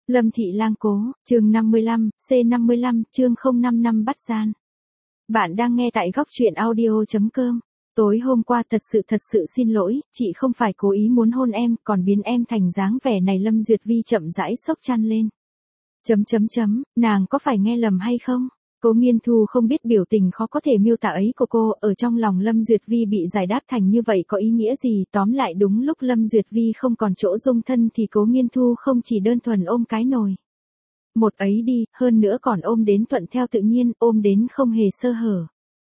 Lâm Thị Lang Cố, chương 55, C55, chương 055 bắt gian. Bạn đang nghe tại góc truyện audio.com. Tối hôm qua thật sự xin lỗi, chị không phải cố ý muốn hôn em, còn biến em thành dáng vẻ này. Lâm Duyệt Vi chậm rãi xốc chăn lên. Nàng có phải nghe lầm hay không? Cố Nghiên Thu không biết biểu tình khó có thể miêu tả ấy của cô, ở trong lòng Lâm Duyệt Vi bị giải đáp thành như vậy có ý nghĩa gì? Tóm lại đúng lúc Lâm Duyệt Vi không còn chỗ dung thân thì Cố Nghiên Thu không chỉ đơn thuần ôm cái nồi một ấy đi, hơn nữa còn ôm đến thuận theo tự nhiên, ôm đến không hề sơ hở.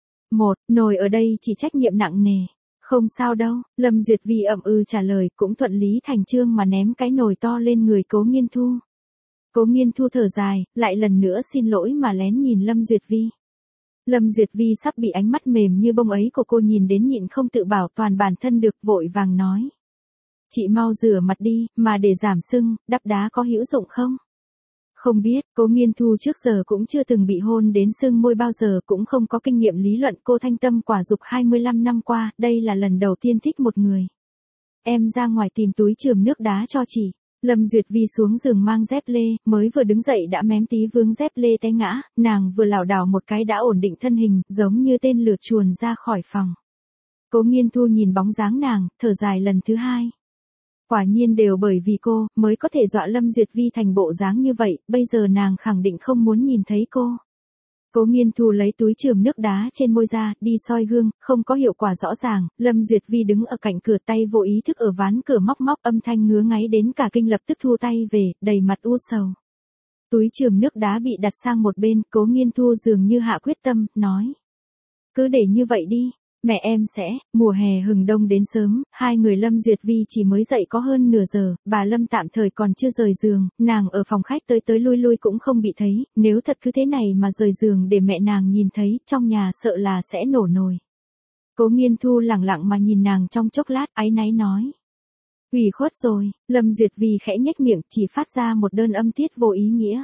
Nồi ở đây chỉ trách nhiệm nặng nề. Không sao đâu, Lâm Duyệt Vi ậm ừ trả lời, cũng thuận lý thành chương mà ném cái nồi to lên người Cố Nghiên Thu. Cố Nghiên Thu thở dài, lại lần nữa xin lỗi mà lén nhìn Lâm Duyệt Vi. Lâm Duyệt Vi sắp bị ánh mắt mềm như bông ấy của cô nhìn đến nhịn không tự bảo toàn bản thân được, vội vàng nói. Chị mau rửa mặt đi, mà để giảm sưng, đắp đá có hữu dụng không? Không biết, Cố Nghiên Thu trước giờ cũng chưa từng bị hôn đến sưng môi bao giờ, cũng không có kinh nghiệm lý luận. Cô thanh tâm quả dục 25 năm qua, đây là lần đầu tiên thích một người. Em ra ngoài tìm túi chườm nước đá cho chị. Lâm Duyệt Vi xuống giường mang dép lê, mới vừa đứng dậy đã mém tí vướng dép lê té ngã, nàng vừa lảo đảo một cái đã ổn định thân hình, giống như tên lửa chuồn ra khỏi phòng. Cố Nghiên Thu nhìn bóng dáng nàng, thở dài lần thứ hai. Quả nhiên đều bởi vì cô, mới có thể dọa Lâm Duyệt Vi thành bộ dáng như vậy, bây giờ nàng khẳng định không muốn nhìn thấy cô. Cố Nghiên Thu lấy túi chườm nước đá trên môi ra, đi soi gương, không có hiệu quả rõ ràng. Lâm Duyệt Vi đứng ở cạnh cửa, tay vô ý thức ở ván cửa móc âm thanh ngứa ngáy đến cả kinh, lập tức thu tay về, đầy mặt u sầu. Túi chườm nước đá bị đặt sang một bên, Cố Nghiên Thu dường như hạ quyết tâm, nói. Cứ để như vậy đi. Mẹ em sẽ, mùa hè hừng đông đến sớm, hai người Lâm Duyệt Vi chỉ mới dậy có hơn nửa giờ, bà Lâm tạm thời còn chưa rời giường, nàng ở phòng khách tới lui cũng không bị thấy, nếu thật cứ thế này mà rời giường để mẹ nàng nhìn thấy, trong nhà sợ là sẽ nổ nồi. Cố Nghiên Thu lẳng lặng mà nhìn nàng trong chốc lát, áy náy nói. Ủy khuất rồi, Lâm Duyệt Vi khẽ nhếch miệng, chỉ phát ra một đơn âm tiết vô ý nghĩa.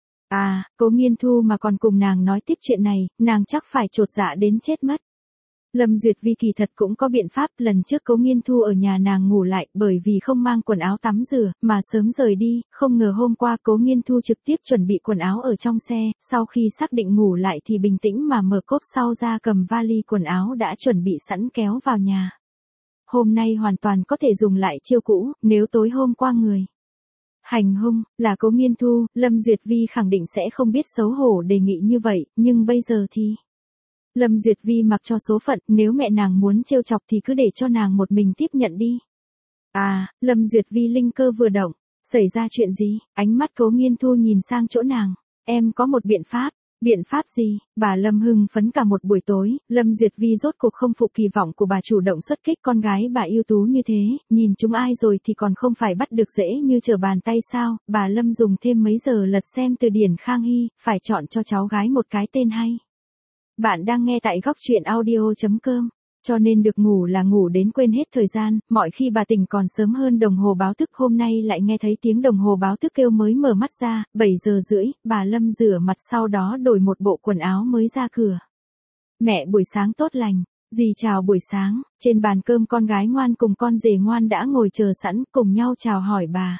Cố Nghiên Thu mà còn cùng nàng nói tiếp chuyện này, nàng chắc phải chột dạ đến chết mất. Lâm Duyệt Vi kỳ thật cũng có biện pháp, lần trước Cố Nghiên Thu ở nhà nàng ngủ lại, bởi vì không mang quần áo tắm rửa, mà sớm rời đi, không ngờ hôm qua Cố Nghiên Thu trực tiếp chuẩn bị quần áo ở trong xe, sau khi xác định ngủ lại thì bình tĩnh mà mở cốp sau ra cầm vali quần áo đã chuẩn bị sẵn kéo vào nhà. Hôm nay hoàn toàn có thể dùng lại chiêu cũ, nếu tối hôm qua người hành hung là Cố Nghiên Thu, Lâm Duyệt Vi khẳng định sẽ không biết xấu hổ đề nghị như vậy, nhưng bây giờ thì... Lâm Duyệt Vi mặc cho số phận, nếu mẹ nàng muốn trêu chọc thì cứ để cho nàng một mình tiếp nhận đi. Lâm Duyệt Vi linh cơ vừa động, xảy ra chuyện gì? Ánh mắt Cố Nghiên Thu nhìn sang chỗ nàng, em có một biện pháp. Biện pháp gì? Bà Lâm hưng phấn cả một buổi tối, Lâm Duyệt Vi rốt cuộc không phụ kỳ vọng của bà chủ động xuất kích con gái bà ưu tú như thế, nhìn chúng ai rồi thì còn không phải bắt được dễ như trở bàn tay sao? Bà Lâm dùng thêm mấy giờ lật xem từ điển Khang Hy, phải chọn cho cháu gái một cái tên hay. Bạn đang nghe tại góc truyện audio.com, cho nên được ngủ là ngủ đến quên hết thời gian, mọi khi bà tỉnh còn sớm hơn đồng hồ báo thức, hôm nay lại nghe thấy tiếng đồng hồ báo thức kêu mới mở mắt ra, 7 giờ rưỡi, bà Lâm rửa mặt sau đó đổi một bộ quần áo mới ra cửa. Mẹ buổi sáng tốt lành, dì chào buổi sáng, trên bàn cơm con gái ngoan cùng con rể ngoan đã ngồi chờ sẵn, cùng nhau chào hỏi bà.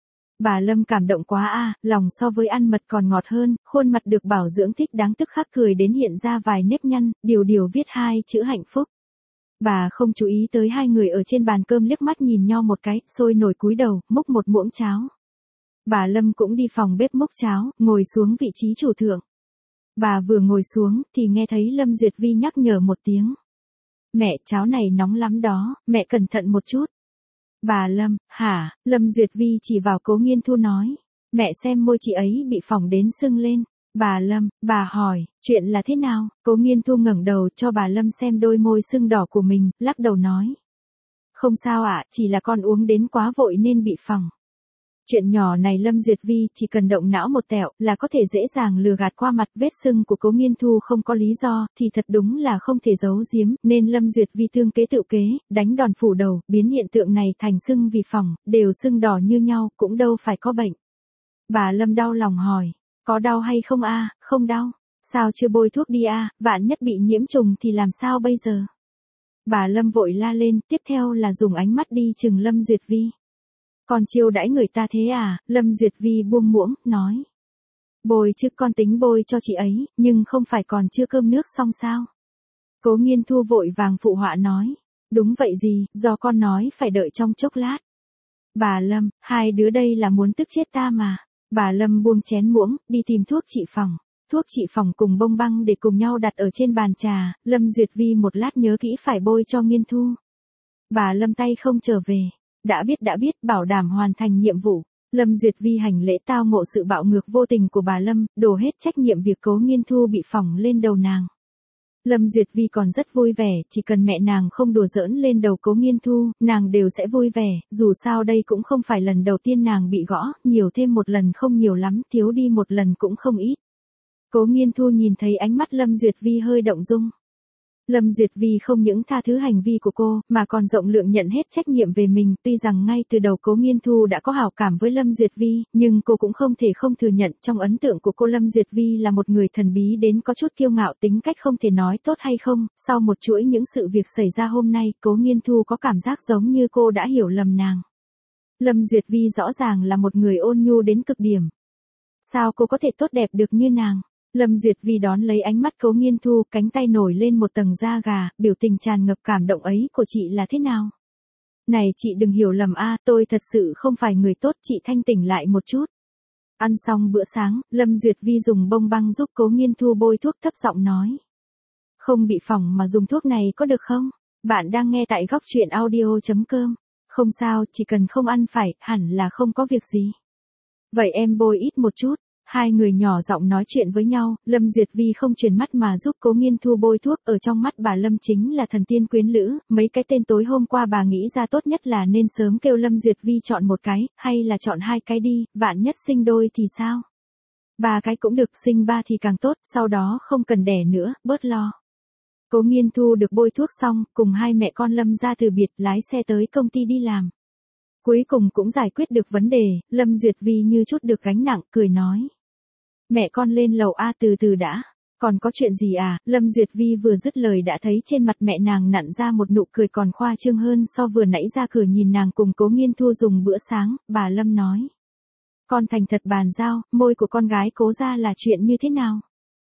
Bà Lâm cảm động quá lòng so với ăn mật còn ngọt hơn, khuôn mặt được bảo dưỡng thích đáng tức khắc cười đến hiện ra vài nếp nhăn, điều viết 2 chữ hạnh phúc. Bà không chú ý tới hai người ở trên bàn cơm liếc mắt nhìn nhau một cái, sôi nổi cúi đầu, múc một muỗng cháo. Bà Lâm cũng đi phòng bếp múc cháo, ngồi xuống vị trí chủ thượng. Bà vừa ngồi xuống, thì nghe thấy Lâm Duyệt Vi nhắc nhở một tiếng. Mẹ, cháo này nóng lắm đó, mẹ cẩn thận một chút. Bà Lâm, hả? Lâm Duyệt Vi chỉ vào Cố Nghiên Thu nói. Mẹ xem môi chị ấy bị phỏng đến sưng lên. Bà Lâm, bà hỏi, chuyện là thế nào? Cố Nghiên Thu ngẩng đầu cho bà Lâm xem đôi môi sưng đỏ của mình, lắc đầu nói. Không sao chỉ là con uống đến quá vội nên bị phỏng. Chuyện nhỏ này Lâm Duyệt Vi chỉ cần động não một tẹo là có thể dễ dàng lừa gạt qua mặt. Vết sưng của Cố Nghiên Thu không có lý do thì thật đúng là không thể giấu giếm, nên Lâm Duyệt Vi tương kế tự kế, đánh đòn phủ đầu, biến hiện tượng này thành sưng vì phỏng, đều sưng đỏ như nhau, cũng đâu phải có bệnh. Bà Lâm đau lòng hỏi, có đau hay không Không đau. Sao chưa bôi thuốc đi vạn nhất bị nhiễm trùng thì làm sao bây giờ? Bà Lâm vội la lên, tiếp theo là dùng ánh mắt đi chừng Lâm Duyệt Vi. Con chiêu đãi người ta thế à, Lâm Duyệt Vi buông muỗng, nói. Bồi chứ con tính bồi cho chị ấy, nhưng không phải còn chưa cơm nước xong sao? Cố Nghiên Thu vội vàng phụ họa nói. Đúng vậy gì, do con nói phải đợi trong chốc lát. Bà Lâm, hai đứa đây là muốn tức chết ta mà. Bà Lâm buông chén muỗng, đi tìm thuốc trị phòng. Thuốc trị phòng cùng bông băng để cùng nhau đặt ở trên bàn trà, Lâm Duyệt Vi một lát nhớ kỹ phải bôi cho Nghiên Thu. Bà Lâm tay không trở về. Đã biết, bảo đảm hoàn thành nhiệm vụ. Lâm Duyệt Vi hành lễ tao ngộ sự bạo ngược vô tình của bà Lâm, đổ hết trách nhiệm việc Cố Nghiên Thu bị phỏng lên đầu nàng. Lâm Duyệt Vi còn rất vui vẻ, chỉ cần mẹ nàng không đùa giỡn lên đầu Cố Nghiên Thu, nàng đều sẽ vui vẻ, dù sao đây cũng không phải lần đầu tiên nàng bị gõ, nhiều thêm một lần không nhiều lắm, thiếu đi một lần cũng không ít. Cố Nghiên Thu nhìn thấy ánh mắt Lâm Duyệt Vi hơi động dung. Lâm Duyệt Vi không những tha thứ hành vi của cô, mà còn rộng lượng nhận hết trách nhiệm về mình, tuy rằng ngay từ đầu Cố Nghiên Thu đã có hảo cảm với Lâm Duyệt Vi, nhưng cô cũng không thể không thừa nhận trong ấn tượng của cô Lâm Duyệt Vi là một người thần bí đến có chút kiêu ngạo, tính cách không thể nói tốt hay không, sau một chuỗi những sự việc xảy ra hôm nay, Cố Nghiên Thu có cảm giác giống như cô đã hiểu lầm nàng. Lâm Duyệt Vi rõ ràng là một người ôn nhu đến cực điểm. Sao cô có thể tốt đẹp được như nàng? Lâm Duyệt Vi đón lấy ánh mắt Cố Nghiên Thu, cánh tay nổi lên một tầng da gà, biểu tình tràn ngập cảm động ấy của chị là thế nào? Này chị đừng hiểu lầm a, tôi thật sự không phải người tốt, chị thanh tỉnh lại một chút. Ăn xong bữa sáng, Lâm Duyệt Vi dùng bông băng giúp Cố Nghiên Thu bôi thuốc, thấp giọng nói. Không bị phỏng mà dùng thuốc này có được không? Bạn đang nghe tại góc truyện audio.com. Không sao, chỉ cần không ăn phải, hẳn là không có việc gì. Vậy em bôi ít một chút. Hai người nhỏ giọng nói chuyện với nhau, Lâm Duyệt Vi không chuyển mắt mà giúp Cố Nghiên Thu bôi thuốc, ở trong mắt bà Lâm chính là thần tiên quyến lữ, mấy cái tên tối hôm qua bà nghĩ ra tốt nhất là nên sớm kêu Lâm Duyệt Vi chọn một cái, hay là chọn hai cái đi, vạn nhất sinh đôi thì sao? Ba cái cũng được, sinh ba thì càng tốt, sau đó không cần đẻ nữa, bớt lo. Cố Nghiên Thu được bôi thuốc xong, cùng hai mẹ con Lâm ra từ biệt, lái xe tới công ty đi làm. Cuối cùng cũng giải quyết được vấn đề, Lâm Duyệt Vi như chút được gánh nặng, cười nói. Mẹ con lên lầu A, từ từ đã. Còn có chuyện gì à? Lâm Duyệt Vi vừa dứt lời đã thấy trên mặt mẹ nàng nặn ra một nụ cười còn khoa trương hơn so vừa nãy ra cửa nhìn nàng cùng Cố Nghiên Thu dùng bữa sáng, bà Lâm nói. Con thành thật bàn giao, môi của con gái Cố ra là chuyện như thế nào?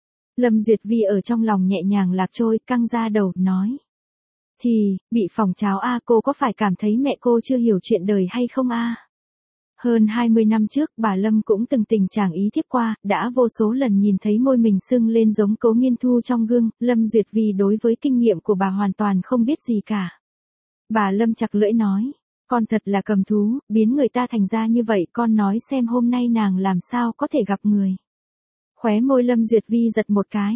Lâm Duyệt Vi ở trong lòng nhẹ nhàng lạc trôi, căng ra đầu, nói. Thì, bị phỏng cháo a, cô có phải cảm thấy mẹ cô chưa hiểu chuyện đời hay không a? Hơn 20 năm trước, bà Lâm cũng từng tình trạng ý thiếp qua, đã vô số lần nhìn thấy môi mình sưng lên giống Cố Nghiên Thu trong gương, Lâm Duyệt Vi đối với kinh nghiệm của bà hoàn toàn không biết gì cả. Bà Lâm chặt lưỡi nói, con thật là cầm thú, biến người ta thành ra như vậy, con nói xem hôm nay nàng làm sao có thể gặp người. Khóe môi Lâm Duyệt Vi giật một cái.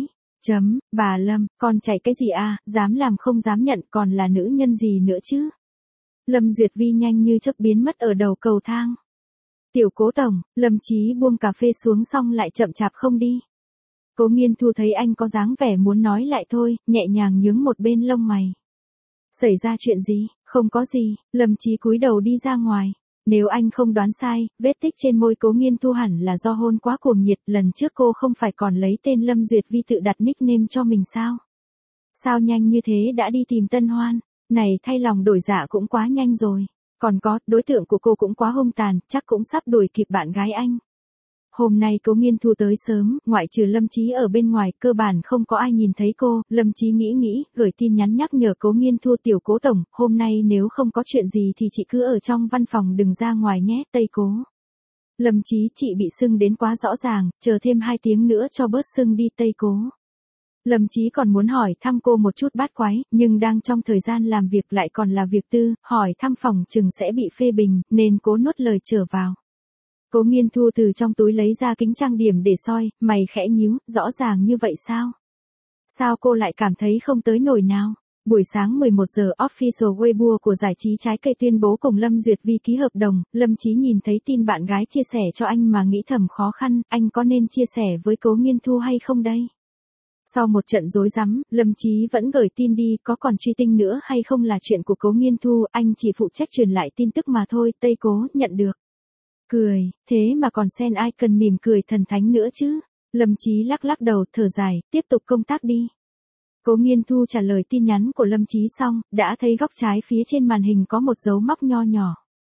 Bà Lâm, con chạy cái gì à, dám làm không dám nhận, còn là nữ nhân gì nữa chứ? Lâm Duyệt Vi nhanh như chớp biến mất ở đầu cầu thang. Tiểu Cố tổng, Lâm Chí buông cà phê xuống xong lại chậm chạp không đi. Cố Nghiên Thu thấy anh có dáng vẻ muốn nói lại thôi, nhẹ nhàng nhướng một bên lông mày. Xảy ra chuyện gì? Không có gì, Lâm Chí cúi đầu đi ra ngoài. Nếu anh không đoán sai, vết tích trên môi Cố Nghiên Thu hẳn là do hôn quá cuồng nhiệt, lần trước cô không phải còn lấy tên Lâm Duyệt Vi tự đặt nickname cho mình sao? Sao nhanh như thế đã đi tìm tân hoan? Này thay lòng đổi dạ cũng quá nhanh rồi. Còn có, đối tượng của cô cũng quá hung tàn, chắc cũng sắp đuổi kịp bạn gái anh. Hôm nay Cố Nghiên Thu tới sớm, ngoại trừ Lâm Chí ở bên ngoài, cơ bản không có ai nhìn thấy cô, Lâm Chí nghĩ, gửi tin nhắn nhắc nhở Cố Nghiên Thu, Tiểu Cố tổng, hôm nay nếu không có chuyện gì thì chị cứ ở trong văn phòng đừng ra ngoài nhé, Tây Cố. Lâm Chí, chị bị sưng đến quá rõ ràng, chờ thêm 2 tiếng nữa cho bớt sưng đi, Tây Cố. Lâm Chí còn muốn hỏi thăm cô một chút bát quái, nhưng đang trong thời gian làm việc lại còn là việc tư, hỏi thăm phòng chừng sẽ bị phê bình, nên cố nuốt lời trở vào. Cố Nghiên Thu từ trong túi lấy ra kính trang điểm để soi, mày khẽ nhíu, rõ ràng như vậy sao? Sao cô lại cảm thấy không tới nổi nào? Buổi sáng 11 giờ official Weibo của giải trí trái cây tuyên bố cùng Lâm Duyệt Vi ký hợp đồng, Lâm Chí nhìn thấy tin bạn gái chia sẻ cho anh mà nghĩ thầm khó khăn, anh có nên chia sẻ với Cố Nghiên Thu hay không đây? Sau một trận rối rắm, Lâm Chí vẫn gửi tin đi, có còn truy tinh nữa hay không là chuyện của Cố Nghiên Thu, anh chỉ phụ trách truyền lại tin tức mà thôi, Tây Cố, nhận được. Cười, thế mà còn xen ai cần mỉm cười thần thánh nữa chứ. Lâm Chí lắc đầu, thở dài, tiếp tục công tác đi. Cố Nghiên Thu trả lời tin nhắn của Lâm Chí xong, đã thấy góc trái phía trên màn hình có một dấu móc nho nhỏ.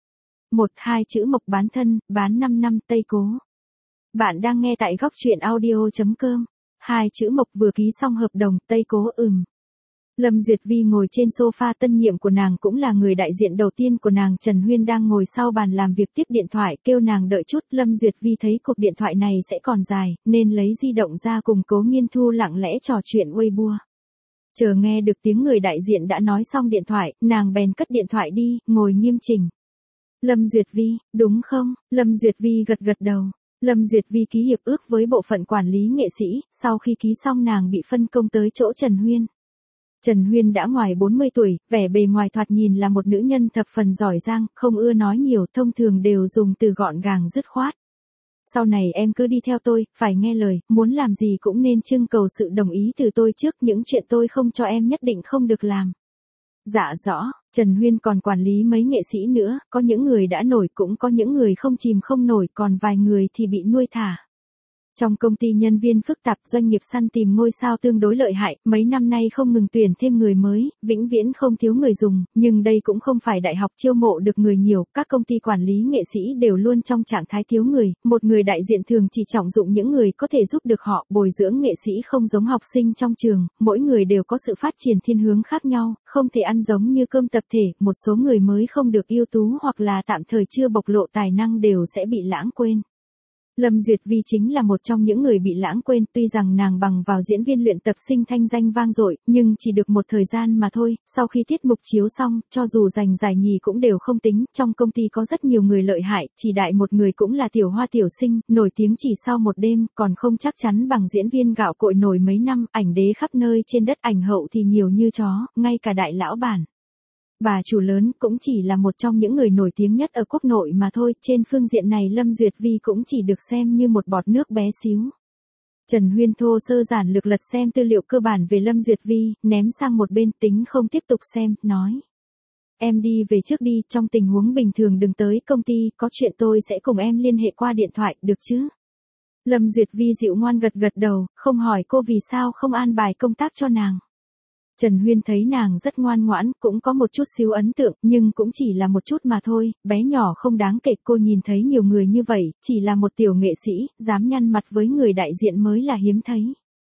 1-2 chữ Mộc bán thân, bán 5 năm Tây Cố. Bạn đang nghe tại góc truyện audio.com. 2 chữ Mộc vừa ký xong hợp đồng, Tây Cố Lâm Duyệt Vi ngồi trên sofa, tân nhiệm của nàng cũng là người đại diện đầu tiên của nàng. Trần Huyên đang ngồi sau bàn làm việc tiếp điện thoại, kêu nàng đợi chút. Lâm Duyệt Vi thấy cuộc điện thoại này sẽ còn dài, nên lấy di động ra cùng Cố Nghiên Thu lặng lẽ trò chuyện Weibo. Chờ nghe được tiếng người đại diện đã nói xong điện thoại, nàng bèn cất điện thoại đi, ngồi nghiêm chỉnh. Lâm Duyệt Vi, đúng không? Lâm Duyệt Vi gật gật đầu. Lâm Duyệt Vi ký hiệp ước với bộ phận quản lý nghệ sĩ, sau khi ký xong nàng bị phân công tới chỗ Trần Huyên. Trần Huyên đã ngoài 40 tuổi, vẻ bề ngoài thoạt nhìn là một nữ nhân thập phần giỏi giang, không ưa nói nhiều, thông thường đều dùng từ gọn gàng dứt khoát. Sau này em cứ đi theo tôi, phải nghe lời, muốn làm gì cũng nên trưng cầu sự đồng ý từ tôi trước, những chuyện tôi không cho em nhất định không được làm. Dạ rõ. Trần Huyên còn quản lý mấy nghệ sĩ nữa, có những người đã nổi cũng có những người không chìm không nổi, còn vài người thì bị nuôi thả. Trong công ty nhân viên phức tạp, doanh nghiệp săn tìm ngôi sao tương đối lợi hại, mấy năm nay không ngừng tuyển thêm người mới, vĩnh viễn không thiếu người dùng, nhưng đây cũng không phải đại học chiêu mộ được người nhiều, các công ty quản lý nghệ sĩ đều luôn trong trạng thái thiếu người, một người đại diện thường chỉ trọng dụng những người có thể giúp được họ. Bồi dưỡng nghệ sĩ không giống học sinh trong trường, mỗi người đều có sự phát triển thiên hướng khác nhau, không thể ăn giống như cơm tập thể, một số người mới không được ưu tú hoặc là tạm thời chưa bộc lộ tài năng đều sẽ bị lãng quên. Lâm Duyệt Vi chính là một trong những người bị lãng quên, tuy rằng nàng bằng vào diễn viên luyện tập sinh thanh danh vang dội, nhưng chỉ được một thời gian mà thôi. Sau khi tiết mục chiếu xong, cho dù giành giải nhì cũng đều không tính, trong công ty có rất nhiều người lợi hại, chỉ đại một người cũng là tiểu hoa tiểu sinh, nổi tiếng chỉ sau một đêm, còn không chắc chắn bằng diễn viên gạo cội nổi mấy năm, ảnh đế khắp nơi trên đất, ảnh hậu thì nhiều như chó, ngay cả đại lão bản. Bà chủ lớn cũng chỉ là một trong những người nổi tiếng nhất ở quốc nội mà thôi, trên phương diện này Lâm Duyệt Vi cũng chỉ được xem như một bọt nước bé xíu. Trần Huyên thô sơ giản lược lật xem tư liệu cơ bản về Lâm Duyệt Vi, ném sang một bên, tính không tiếp tục xem, nói. Em đi về trước đi, trong tình huống bình thường đừng tới công ty, có chuyện tôi sẽ cùng em liên hệ qua điện thoại, được chứ? Lâm Duyệt Vi dịu ngoan gật gật đầu, không hỏi cô vì sao không an bài công tác cho nàng. Trần Huyên thấy nàng rất ngoan ngoãn, cũng có một chút xíu ấn tượng, nhưng cũng chỉ là một chút mà thôi, bé nhỏ không đáng kể. Cô nhìn thấy nhiều người như vậy, chỉ là một tiểu nghệ sĩ, dám nhăn mặt với người đại diện mới là hiếm thấy.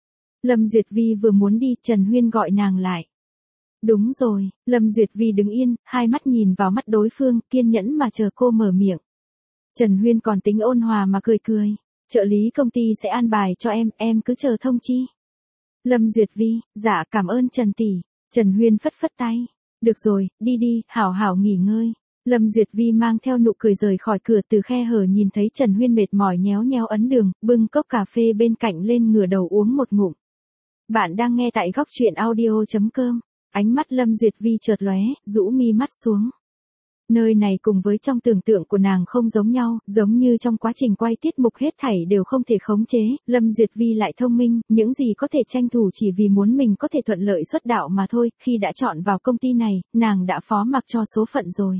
Lâm Duyệt Vi vừa muốn đi, Trần Huyên gọi nàng lại. Đúng rồi. Lâm Duyệt Vi đứng yên, hai mắt nhìn vào mắt đối phương, kiên nhẫn mà chờ cô mở miệng. Trần Huyên còn tính ôn hòa mà cười cười. Trợ lý công ty sẽ an bài cho em cứ chờ thông chi. Lâm Duyệt Vi, dạ cảm ơn Trần tỷ. Trần Huyên phất phất tay. Được rồi, đi đi, hảo hảo nghỉ ngơi. Lâm Duyệt Vi mang theo nụ cười rời khỏi cửa, từ khe hở nhìn thấy Trần Huyên mệt mỏi nhéo nhéo ấn đường, bưng cốc cà phê bên cạnh lên, ngửa đầu uống một ngụm. Bạn đang nghe tại góc truyện audio.com. Ánh mắt Lâm Duyệt Vi chợt lóe, rũ mi mắt xuống. Nơi này cùng với trong tưởng tượng của nàng không giống nhau, giống như trong quá trình quay tiết mục hết thảy đều không thể khống chế, Lâm Duyệt Vi lại thông minh, những gì có thể tranh thủ chỉ vì muốn mình có thể thuận lợi xuất đạo mà thôi, khi đã chọn vào công ty này, nàng đã phó mặc cho số phận rồi.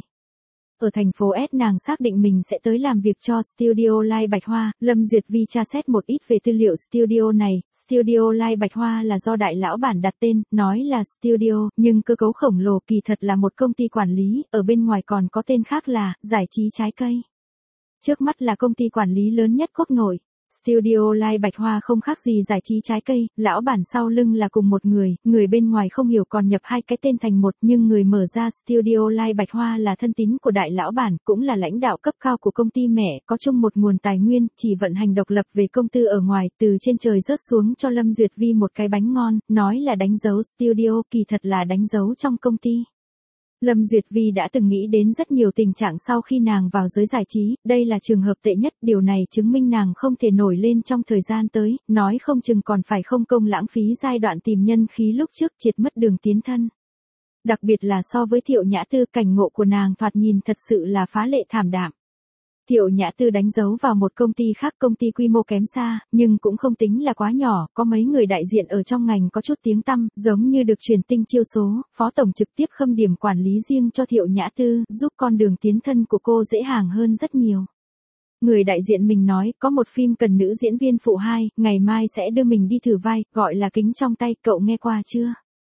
Ở thành phố S nàng xác định mình sẽ tới làm việc cho Studio Live Bạch Hoa. Lâm Duyệt Vi tra xét một ít về tư liệu studio này. Studio Live Bạch Hoa là do đại lão bản đặt tên, nói là studio, nhưng cơ cấu khổng lồ kỳ thật là một công ty quản lý, ở bên ngoài còn có tên khác là Giải trí Trái Cây. Trước mắt là công ty quản lý lớn nhất quốc nội. Studio Live Bạch Hoa không khác gì Giải trí Trái Cây, lão bản sau lưng là cùng một người bên ngoài không hiểu còn nhập hai cái tên thành một, nhưng người mở ra Studio Live Bạch Hoa là thân tín của đại lão bản, cũng là lãnh đạo cấp cao của công ty mẹ, có chung một nguồn tài nguyên, chỉ vận hành độc lập về công tư ở ngoài, từ trên trời rớt xuống cho Lâm Duyệt Vi một cái bánh ngon, nói là đánh dấu studio, kỳ thật là đánh dấu trong công ty. Lâm Duyệt Vi đã từng nghĩ đến rất nhiều tình trạng sau khi nàng vào giới giải trí, đây là trường hợp tệ nhất, điều này chứng minh nàng không thể nổi lên trong thời gian tới, nói không chừng còn phải không công lãng phí giai đoạn tìm nhân khí lúc trước, triệt mất đường tiến thân. Đặc biệt là so với Thiệu Nhã Tư, cảnh ngộ của nàng thoạt nhìn thật sự là phá lệ thảm đạm. Thiệu Nhã Tư đánh dấu vào một công ty khác, công ty quy mô kém xa, nhưng cũng không tính là quá nhỏ, có mấy người đại diện ở trong ngành có chút tiếng tăm, giống như được truyền tinh chiêu số, phó tổng trực tiếp khâm điểm quản lý riêng cho Thiệu Nhã Tư, giúp con đường tiến thân của cô dễ dàng hơn rất nhiều. Người đại diện mình nói, có một phim cần nữ diễn viên phụ 2, ngày mai sẽ đưa mình đi thử vai, gọi là Kính Trong Tay, cậu nghe qua chưa?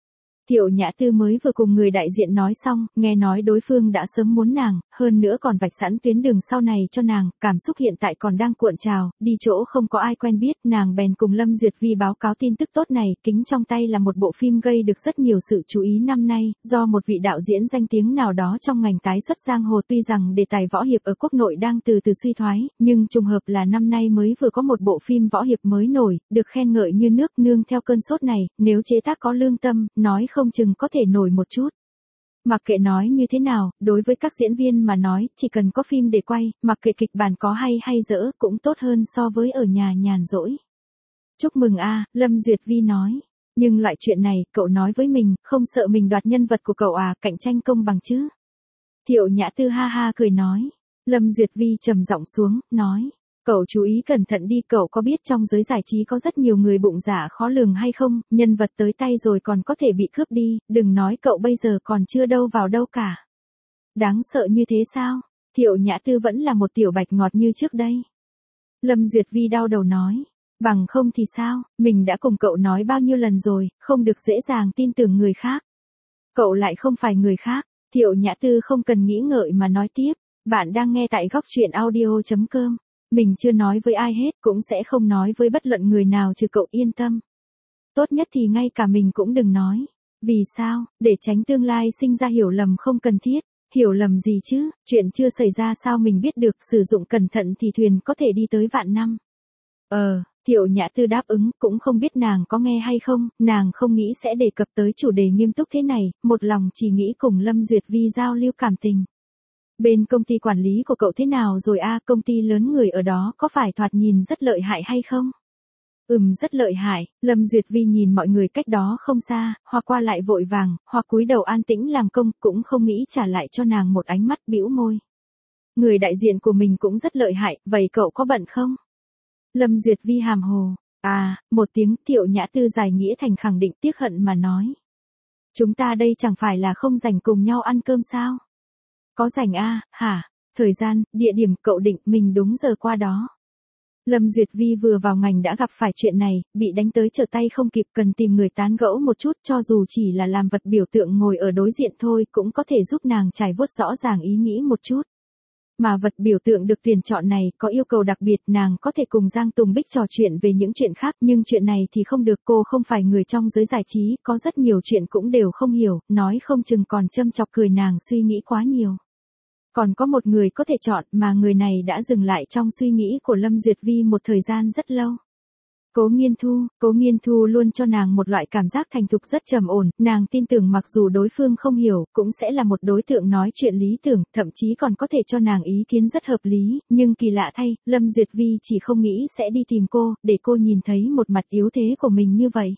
Thiệu Nhã Tư mới vừa cùng người đại diện nói xong, nghe nói đối phương đã sớm muốn nàng, hơn nữa còn vạch sẵn tuyến đường sau này cho nàng, cảm xúc hiện tại còn đang cuộn trào, đi chỗ không có ai quen biết, nàng bèn cùng Lâm Duyệt Vi báo cáo tin tức tốt này, kính trong tay là một bộ phim gây được rất nhiều sự chú ý năm nay, do một vị đạo diễn danh tiếng nào đó trong ngành tái xuất giang hồ. Tuy rằng đề tài võ hiệp ở quốc nội đang từ từ suy thoái, nhưng trùng hợp là năm nay mới vừa có một bộ phim võ hiệp mới nổi, được khen ngợi như nước, nương theo cơn sốt này, nếu chế tác có lương tâm, nói không chừng có thể nổi một chút. Mặc kệ nói như thế nào, đối với các diễn viên mà nói, chỉ cần có phim để quay, mặc kệ kịch bản có hay dở, cũng tốt hơn so với ở nhà nhàn rỗi. Chúc mừng a, Lâm Duyệt Vi nói. Nhưng loại chuyện này, cậu nói với mình, không sợ mình đoạt nhân vật của cậu à, cạnh tranh công bằng chứ? Thiệu Nhã Tư ha ha cười nói. Lâm Duyệt Vi trầm giọng xuống, nói. Cậu chú ý cẩn thận đi, cậu có biết trong giới giải trí có rất nhiều người bụng dạ khó lường hay không, nhân vật tới tay rồi còn có thể bị cướp đi, đừng nói cậu bây giờ còn chưa đâu vào đâu cả. Đáng sợ như thế sao? Thiệu Nhã Tư vẫn là một tiểu bạch ngọt như trước đây. Lâm Duyệt Vi đau đầu nói. Bằng không thì sao, mình đã cùng cậu nói bao nhiêu lần rồi, không được dễ dàng tin tưởng người khác. Cậu lại không phải người khác. Thiệu Nhã Tư không cần nghĩ ngợi mà nói tiếp. Bạn đang nghe tại góc truyện audio.com. Mình chưa nói với ai hết, cũng sẽ không nói với bất luận người nào trừ cậu, yên tâm. Tốt nhất thì ngay cả mình cũng đừng nói. Vì sao? Để tránh tương lai sinh ra hiểu lầm không cần thiết. Hiểu lầm gì chứ, chuyện chưa xảy ra sao mình biết được, sử dụng cẩn thận thì thuyền có thể đi tới vạn năm. Thiệu Nhã Tư đáp ứng, cũng không biết nàng có nghe hay không, nàng không nghĩ sẽ đề cập tới chủ đề nghiêm túc thế này, một lòng chỉ nghĩ cùng Lâm Duyệt Vi giao lưu cảm tình. Bên công ty quản lý của cậu thế nào rồi a, công ty lớn người ở đó có phải thoạt nhìn rất lợi hại hay không? Rất lợi hại. Lâm Duyệt Vi nhìn mọi người cách đó không xa, hoặc qua lại vội vàng, hoặc cúi đầu an tĩnh làm công, cũng không nghĩ trả lại cho nàng một ánh mắt, bĩu môi. Người đại diện của mình cũng rất lợi hại, vậy cậu có bận không? Lâm Duyệt Vi hàm hồ. Một tiếng. Thiệu Nhã Tư giải nghĩa thành khẳng định, tiếc hận mà nói. Chúng ta đây chẳng phải là không rảnh cùng nhau ăn cơm sao? Có rảnh hả? Thời gian, địa điểm, cậu định mình đúng giờ qua đó. Lâm Duyệt Vi vừa vào ngành đã gặp phải chuyện này, bị đánh tới trở tay không kịp, cần tìm người tán gẫu một chút, cho dù chỉ là làm vật biểu tượng ngồi ở đối diện thôi, cũng có thể giúp nàng trải vuốt rõ ràng ý nghĩ một chút. Mà vật biểu tượng được tuyển chọn này có yêu cầu đặc biệt, nàng có thể cùng Giang Tùng Bích trò chuyện về những chuyện khác, nhưng chuyện này thì không được, cô không phải người trong giới giải trí, có rất nhiều chuyện cũng đều không hiểu, nói không chừng còn châm chọc cười nàng suy nghĩ quá nhiều. Còn có một người có thể chọn, mà người này đã dừng lại trong suy nghĩ của Lâm Duyệt Vi một thời gian rất lâu. Cố Nghiên Thu luôn cho nàng một loại cảm giác thành thục rất trầm ổn, nàng tin tưởng mặc dù đối phương không hiểu, cũng sẽ là một đối tượng nói chuyện lý tưởng, thậm chí còn có thể cho nàng ý kiến rất hợp lý, nhưng kỳ lạ thay, Lâm Duyệt Vi chỉ không nghĩ sẽ đi tìm cô, để cô nhìn thấy một mặt yếu thế của mình như vậy.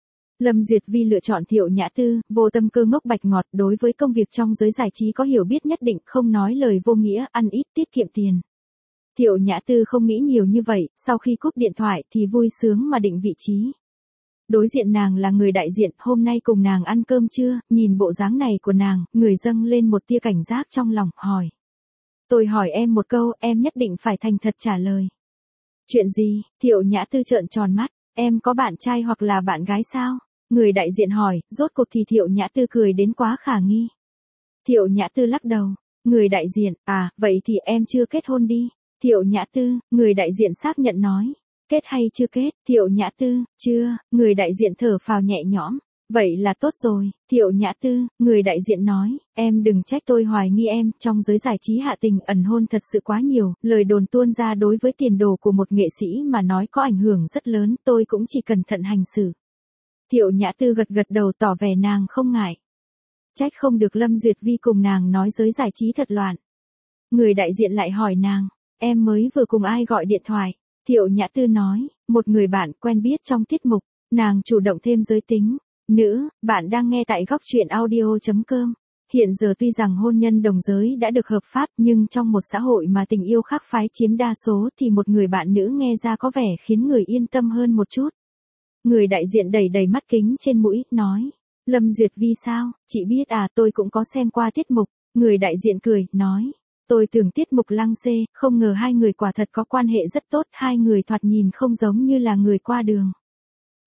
Lâm Duyệt Vi lựa chọn Thiệu Nhã Tư, vô tâm cơ ngốc bạch ngọt, đối với công việc trong giới giải trí có hiểu biết nhất định, không nói lời vô nghĩa, ăn ít tiết kiệm tiền. Thiệu Nhã Tư không nghĩ nhiều như vậy, sau khi cúp điện thoại thì vui sướng mà định vị trí. Đối diện nàng là người đại diện, hôm nay cùng nàng ăn cơm trưa, nhìn bộ dáng này của nàng, người dâng lên một tia cảnh giác trong lòng, hỏi. Tôi hỏi em một câu, em nhất định phải thành thật trả lời. Chuyện gì? Thiệu Nhã Tư trợn tròn mắt, em có bạn trai hoặc là bạn gái sao? Người đại diện hỏi, rốt cuộc thì Thiệu Nhã Tư cười đến quá khả nghi. Thiệu Nhã Tư lắc đầu. Người đại diện, vậy thì em chưa kết hôn đi. Thiệu Nhã Tư, người đại diện xác nhận nói. Kết hay chưa kết? Thiệu Nhã Tư, chưa. Người đại diện thở phào nhẹ nhõm. Vậy là tốt rồi. Thiệu Nhã Tư, người đại diện nói, em đừng trách tôi hoài nghi em, trong giới giải trí hạ tình ẩn hôn thật sự quá nhiều, lời đồn tuôn ra đối với tiền đồ của một nghệ sĩ mà nói có ảnh hưởng rất lớn, tôi cũng chỉ cẩn thận hành xử. Thiệu Nhã Tư gật gật đầu tỏ vẻ nàng không ngại. Trách không được Lâm Duyệt Vi cùng nàng nói giới giải trí thật loạn. Người đại diện lại hỏi nàng, em mới vừa cùng ai gọi điện thoại? Thiệu Nhã Tư nói, một người bạn quen biết trong tiết mục, nàng chủ động thêm giới tính. Nữ, bạn đang nghe tại góc truyện audio.com. Hiện giờ tuy rằng hôn nhân đồng giới đã được hợp pháp, nhưng trong một xã hội mà tình yêu khác phái chiếm đa số thì một người bạn nữ nghe ra có vẻ khiến người yên tâm hơn một chút. Người đại diện đẩy đầy mắt kính trên mũi, nói. Lâm Duyệt Vi sao? Chị biết tôi cũng có xem qua tiết mục. Người đại diện cười, nói. Tôi tưởng tiết mục lăng xê, không ngờ hai người quả thật có quan hệ rất tốt, hai người thoạt nhìn không giống như là người qua đường.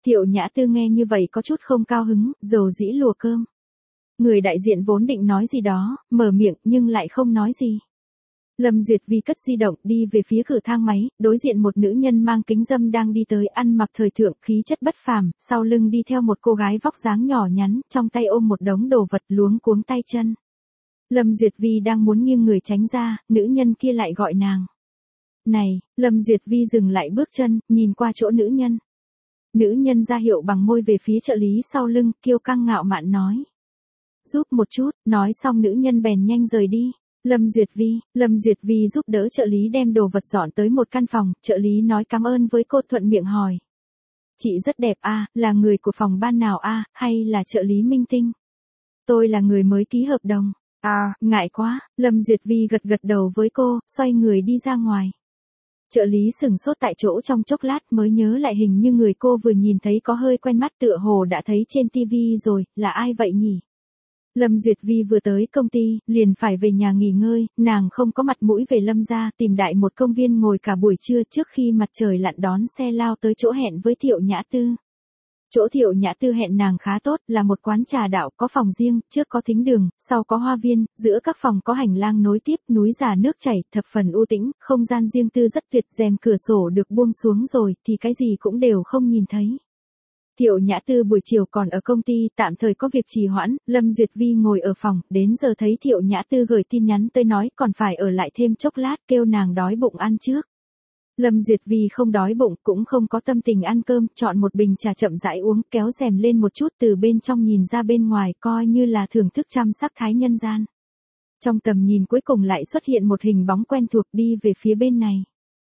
Thiệu Nhã Tư nghe như vậy có chút không cao hứng, dầu dĩ lùa cơm. Người đại diện vốn định nói gì đó, mở miệng nhưng lại không nói gì. Lâm Duyệt Vi cất di động đi về phía cửa thang máy, đối diện một nữ nhân mang kính râm đang đi tới, ăn mặc thời thượng, khí chất bất phàm, sau lưng đi theo một cô gái vóc dáng nhỏ nhắn, trong tay ôm một đống đồ vật, luống cuống tay chân. Lâm Duyệt Vi đang muốn nghiêng người tránh ra, nữ nhân kia lại gọi nàng. Này, Lâm Duyệt Vi dừng lại bước chân, nhìn qua chỗ nữ nhân. Nữ nhân ra hiệu bằng môi về phía trợ lý sau lưng, kiêu căng ngạo mạn nói. Giúp một chút, nói xong nữ nhân bèn nhanh rời đi. Lâm Duyệt Vi giúp đỡ trợ lý đem đồ vật dọn tới một căn phòng, trợ lý nói cảm ơn với cô, thuận miệng hỏi. Chị rất đẹp à, là người của phòng ban nào à, hay là trợ lý minh tinh? Tôi là người mới ký hợp đồng. À, ngại quá, Lâm Duyệt Vi gật đầu với cô, xoay người đi ra ngoài. Trợ lý sửng sốt tại chỗ trong chốc lát mới nhớ lại hình như người cô vừa nhìn thấy có hơi quen mắt, tựa hồ đã thấy trên TV rồi, là ai vậy nhỉ? Lâm Duyệt Vi vừa tới công ty, liền phải về nhà nghỉ ngơi, nàng không có mặt mũi về Lâm gia, tìm đại một công viên ngồi cả buổi trưa trước khi mặt trời lặn đón xe lao tới chỗ hẹn với Thiệu Nhã Tư. Chỗ Thiệu Nhã Tư hẹn nàng khá tốt, là một quán trà đạo, có phòng riêng, trước có thính đường, sau có hoa viên, giữa các phòng có hành lang nối tiếp, núi già nước chảy, thập phần u tĩnh, không gian riêng tư rất tuyệt, rèm cửa sổ được buông xuống rồi, thì cái gì cũng đều không nhìn thấy. Thiệu Nhã Tư buổi chiều còn ở công ty, tạm thời có việc trì hoãn, Lâm Duyệt Vi ngồi ở phòng, đến giờ thấy Thiệu Nhã Tư gửi tin nhắn tới nói còn phải ở lại thêm chốc lát, kêu nàng đói bụng ăn trước. Lâm Duyệt Vi không đói bụng, cũng không có tâm tình ăn cơm, chọn một bình trà chậm rãi uống, kéo rèm lên một chút từ bên trong nhìn ra bên ngoài, coi như là thưởng thức trăm sắc thái nhân gian. Trong tầm nhìn cuối cùng lại xuất hiện một hình bóng quen thuộc đi về phía bên này.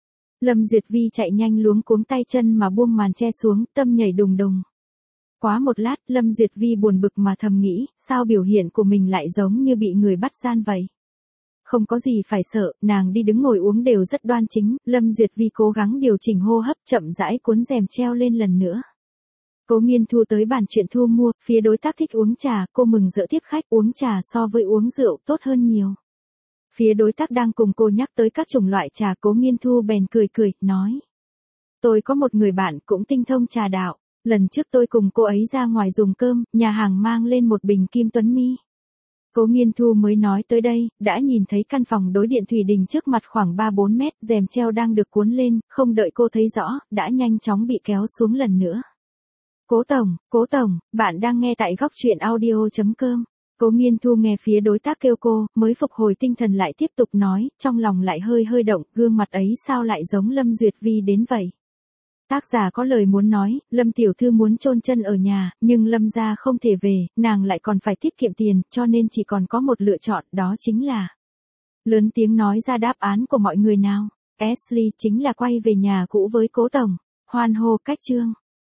Lâm Duyệt Vi chạy nhanh luống cuống tay chân mà buông màn che xuống, tâm nhảy đùng đùng. Quá một lát, Lâm Duyệt Vi buồn bực mà thầm nghĩ, sao biểu hiện của mình lại giống như bị người bắt gian vậy? Không có gì phải sợ, nàng đi đứng ngồi uống đều rất đoan chính, Lâm Duyệt Vi cố gắng điều chỉnh hô hấp, chậm rãi cuốn rèm treo lên lần nữa. Cố Nghiên Thu tới bàn chuyện thu mua, phía đối tác thích uống trà, cô mừng rỡ tiếp khách, uống trà so với uống rượu tốt hơn nhiều. Phía đối tác đang cùng cô nhắc tới các chủng loại trà, Cố Nghiên Thu bèn cười, nói. Tôi có một người bạn cũng tinh thông trà đạo, lần trước tôi cùng cô ấy ra ngoài dùng cơm, nhà hàng mang lên một bình Kim Tuấn Mi. Cố Nghiên Thu mới nói tới đây, đã nhìn thấy căn phòng đối điện thủy đình trước mặt khoảng 3-4 mét, rèm treo đang được cuốn lên, không đợi cô thấy rõ, đã nhanh chóng bị kéo xuống lần nữa. Cố Tổng, bạn đang nghe tại góc truyện audio.com. Cố Nghiên Thu nghe phía đối tác kêu cô, mới phục hồi tinh thần lại tiếp tục nói, trong lòng lại hơi động, gương mặt ấy sao lại giống Lâm Duyệt Vi đến vậy. Tác giả có lời muốn nói, Lâm tiểu thư muốn chôn chân ở nhà, nhưng Lâm gia không thể về, nàng lại còn phải tiết kiệm tiền, cho nên chỉ còn có một lựa chọn, đó chính là. Lớn tiếng nói ra đáp án của mọi người nào. Ashley chính là quay về nhà cũ với Cố Tổng. Hoan hô cách chương.